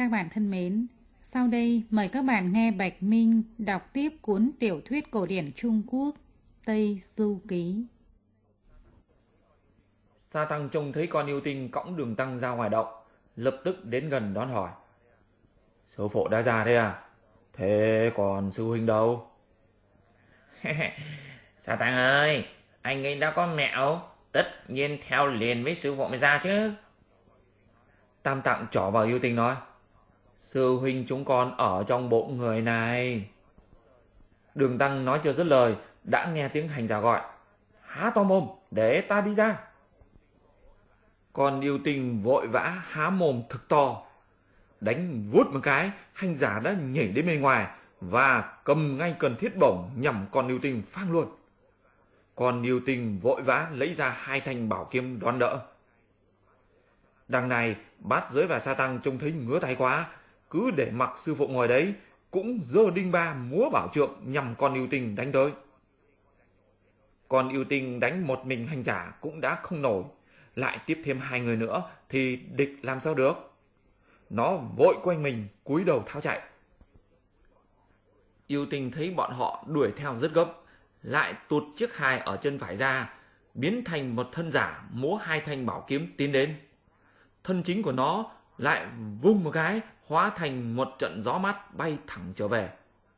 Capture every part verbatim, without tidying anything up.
Các bạn thân mến, sau đây mời các bạn nghe Bạch Minh đọc tiếp cuốn tiểu thuyết cổ điển Trung Quốc Tây Du Ký. Sa Tăng trông thấy con yêu tinh cõng Đường Tăng ra ngoài động, lập tức đến gần đón hỏi. Sư phụ đã ra thế à? Thế còn sư huynh đâu? Sa Tăng ơi, anh ấy đã có mẹo, tất nhiên theo liền với sư phụ mới ra chứ. Tam Tạng trỏ vào yêu tinh nói. Sư huynh chúng con ở trong bụng người này. Đường Tăng nói chưa dứt lời, đã nghe tiếng hành giả gọi. Há to mồm, để ta đi ra. Con yêu tinh vội vã há mồm thực to. Đánh vút một cái, hành giả đã nhảy đến bên ngoài và cầm ngay cần thiết bổng nhằm con yêu tinh phang luôn. Con yêu tinh vội vã lấy ra hai thanh bảo kiếm đón đỡ. Đằng này, Bát Giới và Sa Tăng trông thấy ngứa tay quá, cứ để mặc sư phụ ngồi đấy, cũng giơ đinh ba múa bảo trượng nhằm con yêu tinh đánh tới. Con yêu tinh đánh một mình hành giả cũng đã không nổi, lại tiếp thêm hai người nữa thì địch làm sao được. Nó vội quanh mình cúi đầu tháo chạy. Yêu tinh thấy bọn họ đuổi theo rất gấp, lại tụt chiếc hài ở chân phải ra, biến thành một thân giả múa hai thanh bảo kiếm tiến đến. Thân chính của nó lại vung một cái, hóa thành một trận gió mát bay thẳng trở về.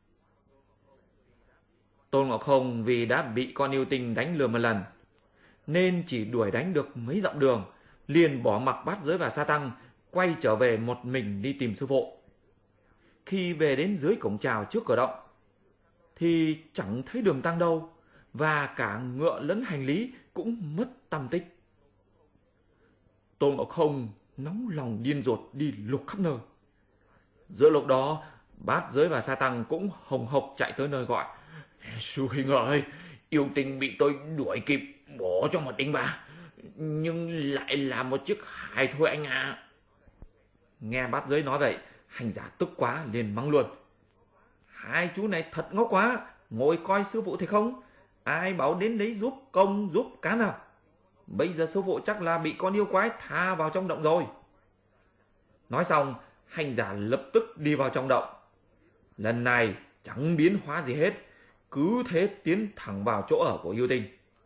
Tôn Ngộ Không vì đã bị con yêu tinh đánh lừa một lần, nên chỉ đuổi đánh được mấy dặm đường, liền bỏ mặc Bát Giới và Sa Tăng, quay trở về một mình đi tìm sư phụ. Khi về đến dưới cổng chào trước cửa động, thì chẳng thấy Đường Tăng đâu, và cả ngựa lẫn hành lý cũng mất tăm tích. Tôn Ngộ Không nóng lòng điên ruột đi lục khắp nơi. Giữa lúc đó, Bát Giới và Sa Tăng cũng hồng hộc chạy tới nơi gọi. Sư huynh ơi, yêu tinh bị tôi đuổi kịp, bổ cho một đinh ba, nhưng lại là một chiếc hài thôi anh ạ. À. Nghe Bát Giới nói vậy, hành giả tức quá liền mắng luôn. Hai chú này thật ngốc quá, ngồi coi sư phụ thì không, ai bảo đến đấy giúp công giúp cá nào. Bây giờ sư phụ chắc là bị con yêu quái tha vào trong động rồi. Nói xong, hành giả lập tức đi vào trong động. Lần này chẳng biến hóa gì hết, cứ thế tiến thẳng vào chỗ ở của yêu tinh.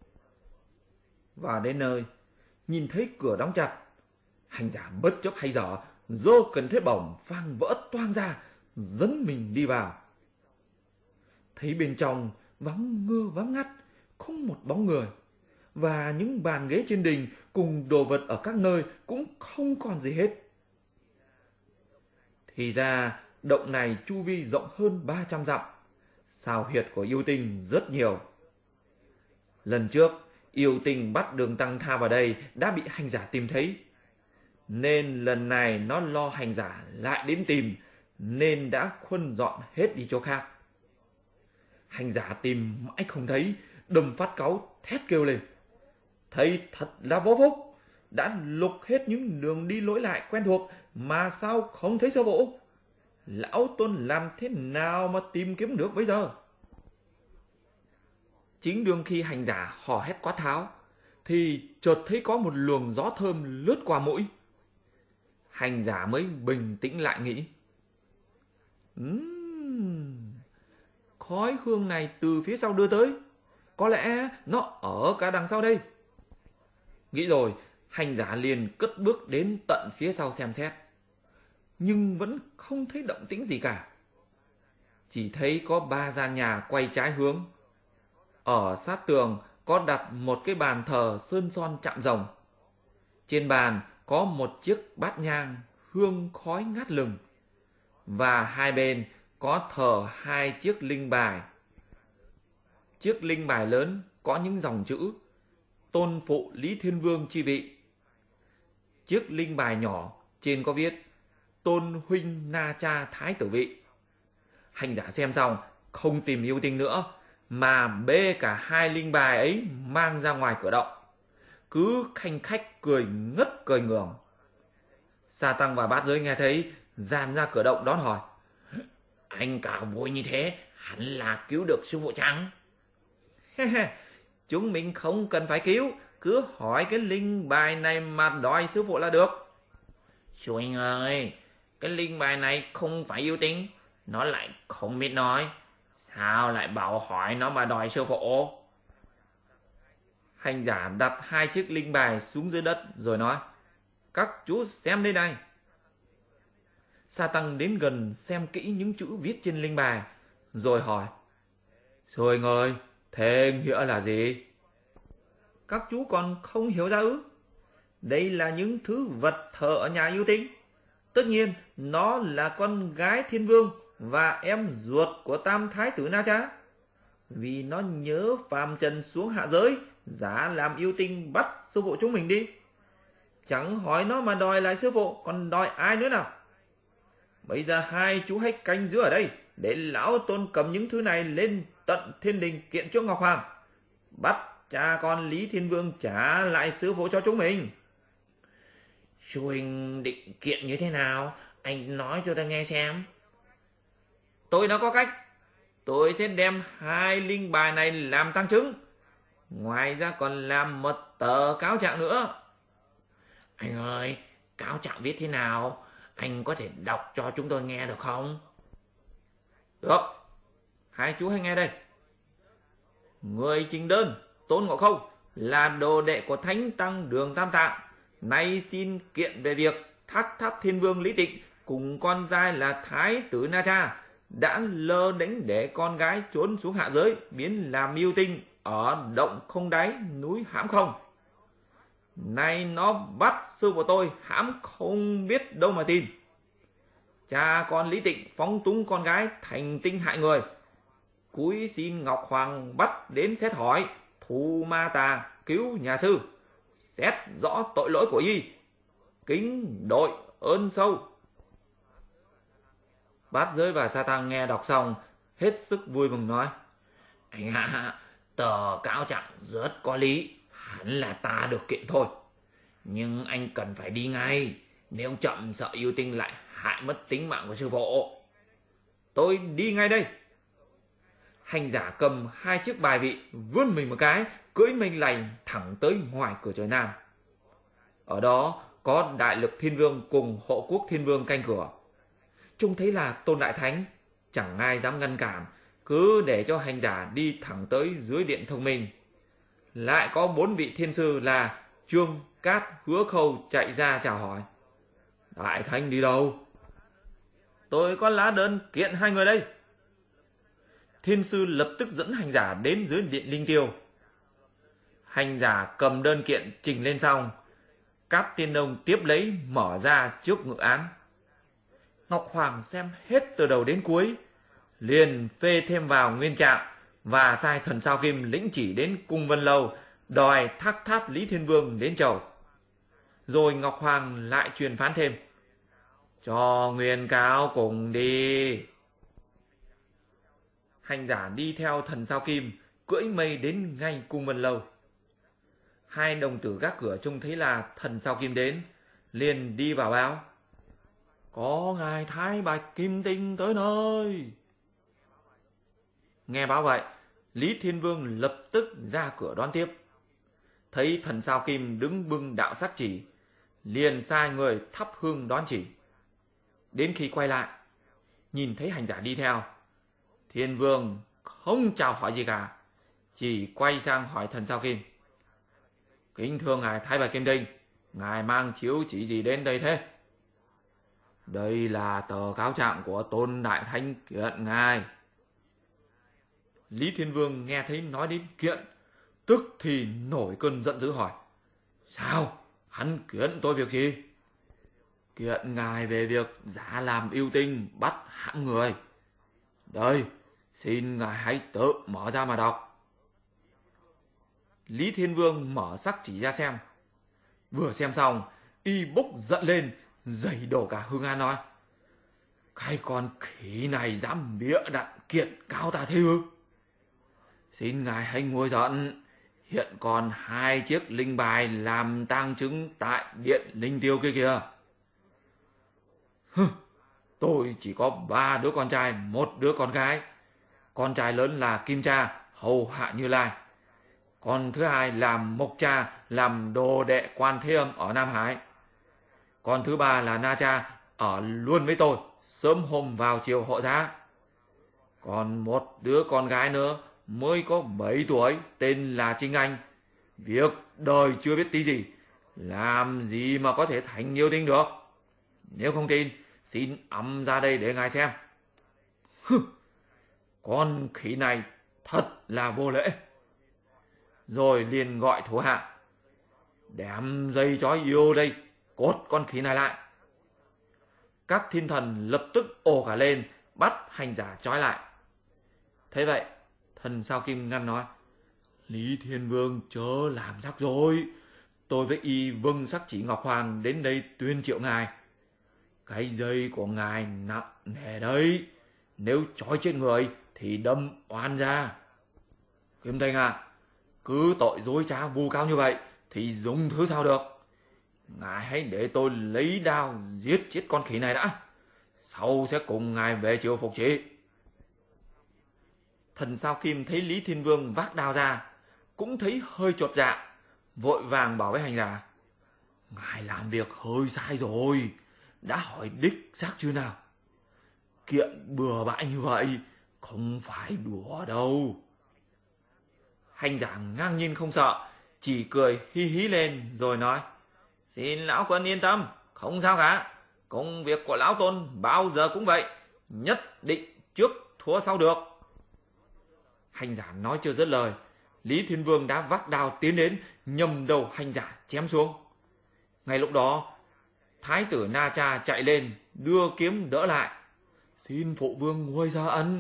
Và đến nơi, nhìn thấy cửa đóng chặt, hành giả bất chấp hay dở, giơ cần thiết bổng phang vỡ toang ra, dẫn mình đi vào. Thấy bên trong vắng ngơ vắng ngắt, không một bóng người, và những bàn ghế trên đình cùng đồ vật ở các nơi cũng không còn gì hết. Thì ra động này chu vi rộng hơn ba trăm dặm, sao huyệt của yêu tinh rất nhiều. Lần trước, yêu tinh bắt Đường Tăng tha vào đây đã bị hành giả tìm thấy, nên lần này nó lo hành giả lại đến tìm, nên đã khuân dọn hết đi chỗ khác. Hành giả tìm mãi không thấy, đâm phát cáu thét kêu lên. Thầy thật là vô phúc, đã lục hết những đường đi lối lại quen thuộc mà sao không thấy sư phụ. Lão Tôn làm thế nào mà tìm kiếm được bây giờ? Chính đương khi hành giả hò hét quát tháo, thì chợt thấy có một luồng gió thơm lướt qua mũi. Hành giả mới bình tĩnh lại nghĩ. Uhm, khói hương này từ phía sau đưa tới, có lẽ nó ở cả đằng sau đây. Nghĩ rồi, hành giả liền cất bước đến tận phía sau xem xét, nhưng vẫn không thấy động tĩnh gì cả. Chỉ thấy có ba gian nhà quay trái hướng. Ở sát tường có đặt một cái bàn thờ sơn son chạm rồng. Trên bàn có một chiếc bát nhang hương khói ngát lừng, và hai bên có thờ hai chiếc linh bài. Chiếc linh bài lớn có những dòng chữ Tôn phụ Lý Thiên Vương chi vị. Chiếc linh bài nhỏ trên có viết Tôn huynh Na Cha Thái tử vị. Hành giả xem xong không tìm yêu tinh nữa, mà bê cả hai linh bài ấy mang ra ngoài cửa động, cứ khanh khách cười ngất cười ngường. Sa Tăng và Bát Giới nghe thấy, dàn ra cửa động đón hỏi. Anh cả vui như thế, hẳn là cứu được sư phụ chăng? Chúng mình không cần phải cứu, cứ hỏi cái linh bài này mà đòi sư phụ là được. Sư huynh ơi, cái linh bài này không phải yêu tinh, nó lại không biết nói. Sao lại bảo hỏi nó mà đòi sư phụ? Hành giả đặt hai chiếc linh bài xuống dưới đất rồi nói: Các chú xem đây này. Sa tăng đến gần xem kỹ những chữ viết trên linh bài, rồi hỏi: Sư anh ơi, thế nghĩa là gì? Các chú còn không hiểu ra ư? Đây là những thứ vật thờ ở nhà yêu tinh. Tất nhiên, nó là con gái thiên vương và em ruột của tam thái tử Na Cha. Vì nó nhớ phàm trần xuống hạ giới, giả làm yêu tinh bắt sư phụ chúng mình đi. Chẳng hỏi nó mà đòi lại sư phụ, còn đòi ai nữa nào? Bây giờ hai chú hãy canh giữ ở đây, để lão tôn cầm những thứ này lên tận thiên đình kiện trước Ngọc Hoàng, bắt cha con Lý Thiên Vương trả lại sư phụ cho chúng mình. Sư huynh định kiện như thế nào? Anh nói cho ta nghe xem. Tôi đã có cách. Tôi sẽ đem hai linh bài này làm tăng chứng. Ngoài ra còn làm một tờ cáo trạng nữa. Anh ơi, cáo trạng viết thế nào? Anh có thể đọc cho chúng tôi nghe được không? Được. Hai chú hãy nghe đây. Người trình đơn Tôn Ngộ Không là đồ đệ của Thánh Tăng Đường Tam Tạng, nay xin kiện về việc Thác Tháp Thiên Vương Lý Tịnh cùng con trai là Thái tử Na Cha đã lơ đánh để con gái trốn xuống hạ giới, biến làm yêu tinh ở động không đáy núi Hãm Không. Nay nó bắt sư của tôi hãm không biết đâu mà tìm. Cha con Lý Tịnh phóng túng con gái thành tinh hại người, cúi xin Ngọc Hoàng bắt đến xét hỏi, thu ma tà, cứu nhà sư, xét rõ tội lỗi của y, kính đội ơn sâu. Bát Giới và Sa Tăng nghe đọc xong hết sức vui mừng nói: Anh ạ, à, tờ cáo trạng rất có lý, hẳn là ta được kiện thôi. Nhưng anh cần phải đi ngay, nếu chậm sợ yêu tinh lại hại mất tính mạng của sư phụ. Tôi đi ngay đây. Hành giả cầm hai chiếc bài vị, vươn mình một cái, cưỡi mây lành thẳng tới ngoài cửa trời Nam. Ở đó có Đại Lực Thiên Vương cùng Hộ Quốc Thiên Vương canh cửa. Trông thấy là Tôn Đại Thánh, chẳng ai dám ngăn cản, cứ để cho hành giả đi thẳng tới dưới điện thông minh. Lại có bốn vị thiên sư là Trương, Cát, Hứa Khâu chạy ra chào hỏi: Đại Thánh đi đâu? Tôi có lá đơn kiện hai người đây. Thiên sư lập tức dẫn hành giả đến dưới điện linh tiêu. Hành giả cầm đơn kiện trình lên xong, Cát Tiên Đông tiếp lấy mở ra trước ngự án. Ngọc Hoàng xem hết từ đầu đến cuối, liền phê thêm vào nguyên trạng và sai Thần Sao Kim lĩnh chỉ đến Cung Vân Lâu, đòi Thác Tháp Lý Thiên Vương đến chầu. Rồi Ngọc Hoàng lại truyền phán thêm: Cho nguyên cáo cùng đi. Hành giả đi theo Thần Sao Kim, cưỡi mây đến ngay Cung Vân Lâu. Hai đồng tử gác cửa trông thấy là Thần Sao Kim đến, liền đi vào báo: Có ngài Thái Bạch Kim Tinh tới nơi. Nghe báo vậy, Lý Thiên Vương lập tức ra cửa đón tiếp. Thấy Thần Sao Kim đứng bưng đạo sắc chỉ, liền sai người thắp hương đón chỉ. Đến khi quay lại, nhìn thấy hành giả đi theo, Thiên Vương không chào hỏi gì cả, chỉ quay sang hỏi Thần Sao Kim: Kính thưa ngài Thái Bạch Kim Tinh, ngài mang chiếu chỉ gì đến đây thế? Đây là tờ cáo trạng của Tôn Đại Thánh kiện ngài. Lý Thiên Vương nghe thấy nói đến kiện, tức thì nổi cơn giận dữ hỏi: Sao? Hắn kiện tôi việc gì? Kiện ngài về việc giả làm yêu tinh bắt hãm người. Đây, xin ngài hãy tự mở ra mà đọc. Lý Thiên Vương mở sắc chỉ ra xem. Vừa xem xong, y bốc giận lên, giày đổ cả hương an nói: Cái con khỉ này dám bịa đặt kiện cáo ta thế ư? Xin ngài hãy nguôi giận. Hiện còn hai chiếc linh bài làm tang chứng tại điện linh tiêu kia kìa. Hừ, tôi chỉ có ba đứa con trai, một đứa con gái. Con trai lớn là Kim Cha, hầu hạ Như Lai. Con thứ hai là Mộc Cha, làm đồ đệ Quan Thế Âm ở Nam Hải. Con thứ ba là Na Cha, ở luôn với tôi, sớm hôm vào chiều họ ra. Còn một đứa con gái nữa mới có bảy tuổi, tên là Trinh Anh. Việc đời chưa biết tí gì, làm gì mà có thể thành yêu tinh được. Nếu không tin, xin ẵm ra đây để ngài xem. Hừ, con khỉ này thật là vô lễ. Rồi liền gọi thủ hạ: đem dây chói yêu đây, cột con khỉ này lại. Các thiên thần lập tức ồ cả lên, bắt hành giả trói lại. Thế vậy, thần Sao Kim ngăn nói: Lý Thiên Vương chớ làm rắc rối. Tôi với y vâng sắc chỉ Ngọc Hoàng đến đây tuyên triệu ngài. Cái dây của ngài nặng nề đấy, nếu trói chết người thì đâm oan ra. Kim Thanh à, cứ tội dối trá vu cáo như vậy thì dùng thứ sao được. Ngài hãy để tôi lấy đao giết chết con khỉ này đã, sau sẽ cùng ngài về triều phục trị. Thần Sao Kim thấy Lý Thiên Vương vác đao ra, cũng thấy hơi chột dạ, vội vàng bảo với hành giả: ngài làm việc hơi sai rồi, đã hỏi đích xác chưa nào? Kiện bừa bãi như vậy không phải đùa đâu. Hành giả ngang nhiên không sợ, chỉ cười hí hí lên rồi nói: xin lão quân yên tâm, không sao cả. Công việc của lão tôn bao giờ cũng vậy, nhất định trước thua sau được. Hành giả nói chưa dứt lời, Lý Thiên Vương đã vác đao tiến đến, nhầm đầu hành giả chém xuống. Ngay lúc đó, Thái tử Na Cha chạy lên, đưa kiếm đỡ lại: xin phụ vương nguôi ra ân.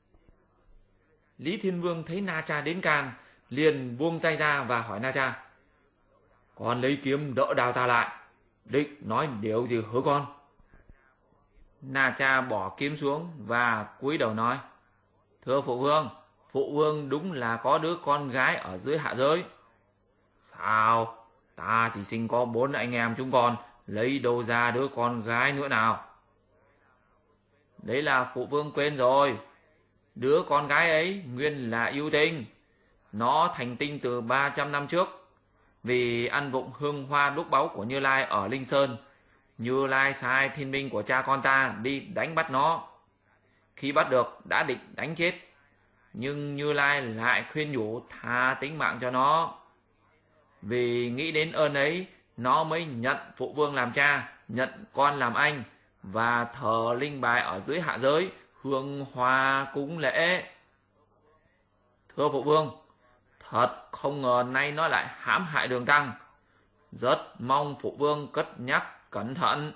Lý Thiên Vương thấy Na Cha đến can, liền buông tay ra và hỏi Na Cha: con lấy kiếm đỡ đao ta lại, định nói điều gì hứa con? Na Cha bỏ kiếm xuống và cúi đầu nói: thưa phụ vương, phụ vương đúng là có đứa con gái ở dưới hạ giới. Sao? Ta chỉ sinh có bốn anh em chúng con, lấy đâu ra đứa con gái nữa nào? Đấy là phụ vương quên rồi. Đứa con gái ấy nguyên là yêu tinh. Nó thành tinh từ ba trăm năm trước. Vì ăn vụng hương hoa đúc báu của Như Lai ở Linh Sơn, Như Lai sai thiên binh của cha con ta đi đánh bắt nó. Khi bắt được đã định đánh chết, nhưng Như Lai lại khuyên nhủ tha tính mạng cho nó. Vì nghĩ đến ơn ấy, nó mới nhận phụ vương làm cha, nhận con làm anh, và thờ linh bài ở dưới hạ giới, hương hoa cúng lễ. Thưa phụ vương, thật không ngờ nay nó lại hãm hại Đường Tăng. Rất mong phụ vương cất nhắc cẩn thận.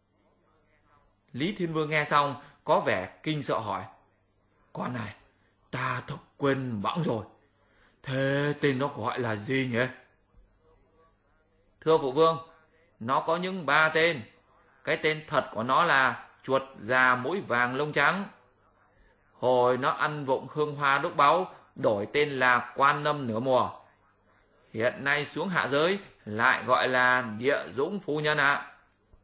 Lý Thiên Vương nghe xong có vẻ kinh sợ hỏi: con này, ta thực quên bẵng rồi. Thế tên nó gọi là gì nhỉ? Thưa phụ vương, nó có những ba tên. Cái tên thật của nó là chuột già mũi vàng lông trắng. Hồi nó ăn vụng hương hoa đúc báu, đổi tên là Quan Âm nửa mùa. Hiện nay xuống hạ giới lại gọi là Địa Dũng phu nhân ạ. À.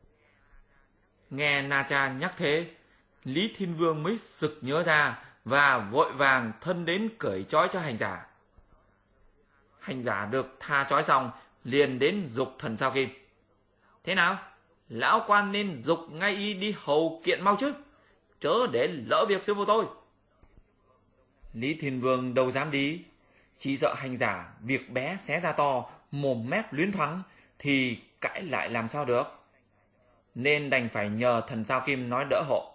Nghe Na Cha nhắc thế, Lý Thiên Vương mới sực nhớ ra và vội vàng thân đến cởi trói cho hành giả. Hành giả được tha trói xong, liền đến giục thần Sao Kim: thế nào, lão quan nên giục ngay y đi hầu kiện mau chứ, chớ để lỡ việc sư phụ tôi. Lý Thiên Vương đâu dám đi, chỉ sợ hành giả việc bé xé ra to, mồm mép luyến thoáng thì cãi lại làm sao được, nên đành phải nhờ thần Sao Kim nói đỡ hộ.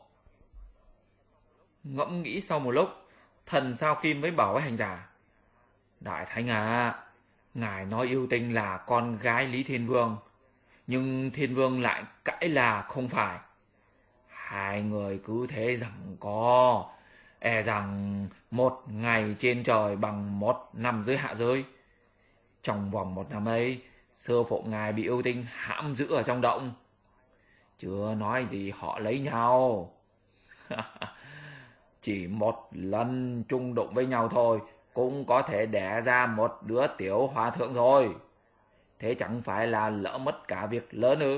Ngẫm nghĩ sau một lúc, thần Sao Kim mới bảo với hành giả: đại thánh à, ngài nói yêu tinh là con gái Lý Thiên Vương, nhưng Thiên Vương lại cãi là không phải. Hai người cứ thế rằng co, e rằng một ngày trên trời bằng một năm dưới hạ giới. Trong vòng một năm ấy, sư phụ ngài bị yêu tinh hãm giữ ở trong động. Chưa nói gì họ lấy nhau. Chỉ một lần chung đụng với nhau thôi cũng có thể đẻ ra một đứa tiểu hòa thượng rồi. Thế chẳng phải là lỡ mất cả việc lớn ư?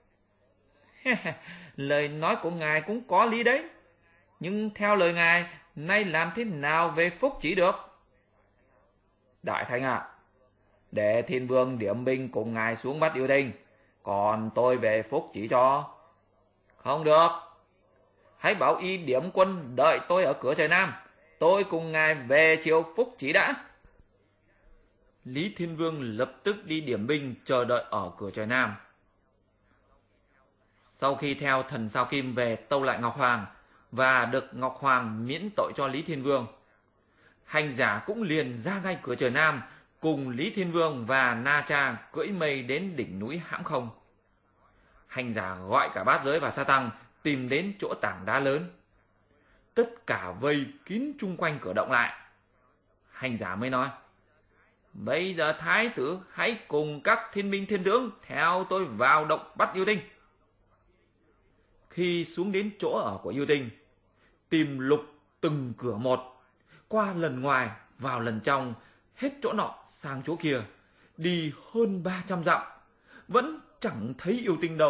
Lời nói của ngài cũng có lý đấy. Nhưng theo lời ngài, nay làm thế nào về phúc chỉ được? Đại thánh ạ, à, để Thiên Vương điểm binh cùng ngài xuống bắt yêu tinh, còn tôi về phúc chỉ cho. Không được. Hãy bảo y điểm quân đợi tôi ở cửa trời Nam. Tôi cùng ngài về triều Phúc Chỉ đã. Lý Thiên Vương lập tức đi điểm binh chờ đợi ở cửa trời Nam. Sau khi theo thần sao Kim về tâu lại Ngọc Hoàng và được Ngọc Hoàng miễn tội cho Lý Thiên Vương, hành giả cũng liền ra ngay cửa trời Nam cùng Lý Thiên Vương và Na Cha cưỡi mây đến đỉnh núi Hãm Không. Hành giả gọi cả Bát Giới và Sa Tăng tìm đến chỗ tảng đá lớn. Tất cả vây kín chung quanh cửa động lại. Hành giả mới nói: bây giờ thái tử hãy cùng các thiên binh thiên tướng theo tôi vào động bắt yêu tinh. Khi xuống đến chỗ ở của yêu tinh, tìm lục từng cửa một, qua lần ngoài vào lần trong, hết chỗ nọ sang chỗ kia, đi hơn ba trăm dặm, vẫn chẳng thấy yêu tinh đâu.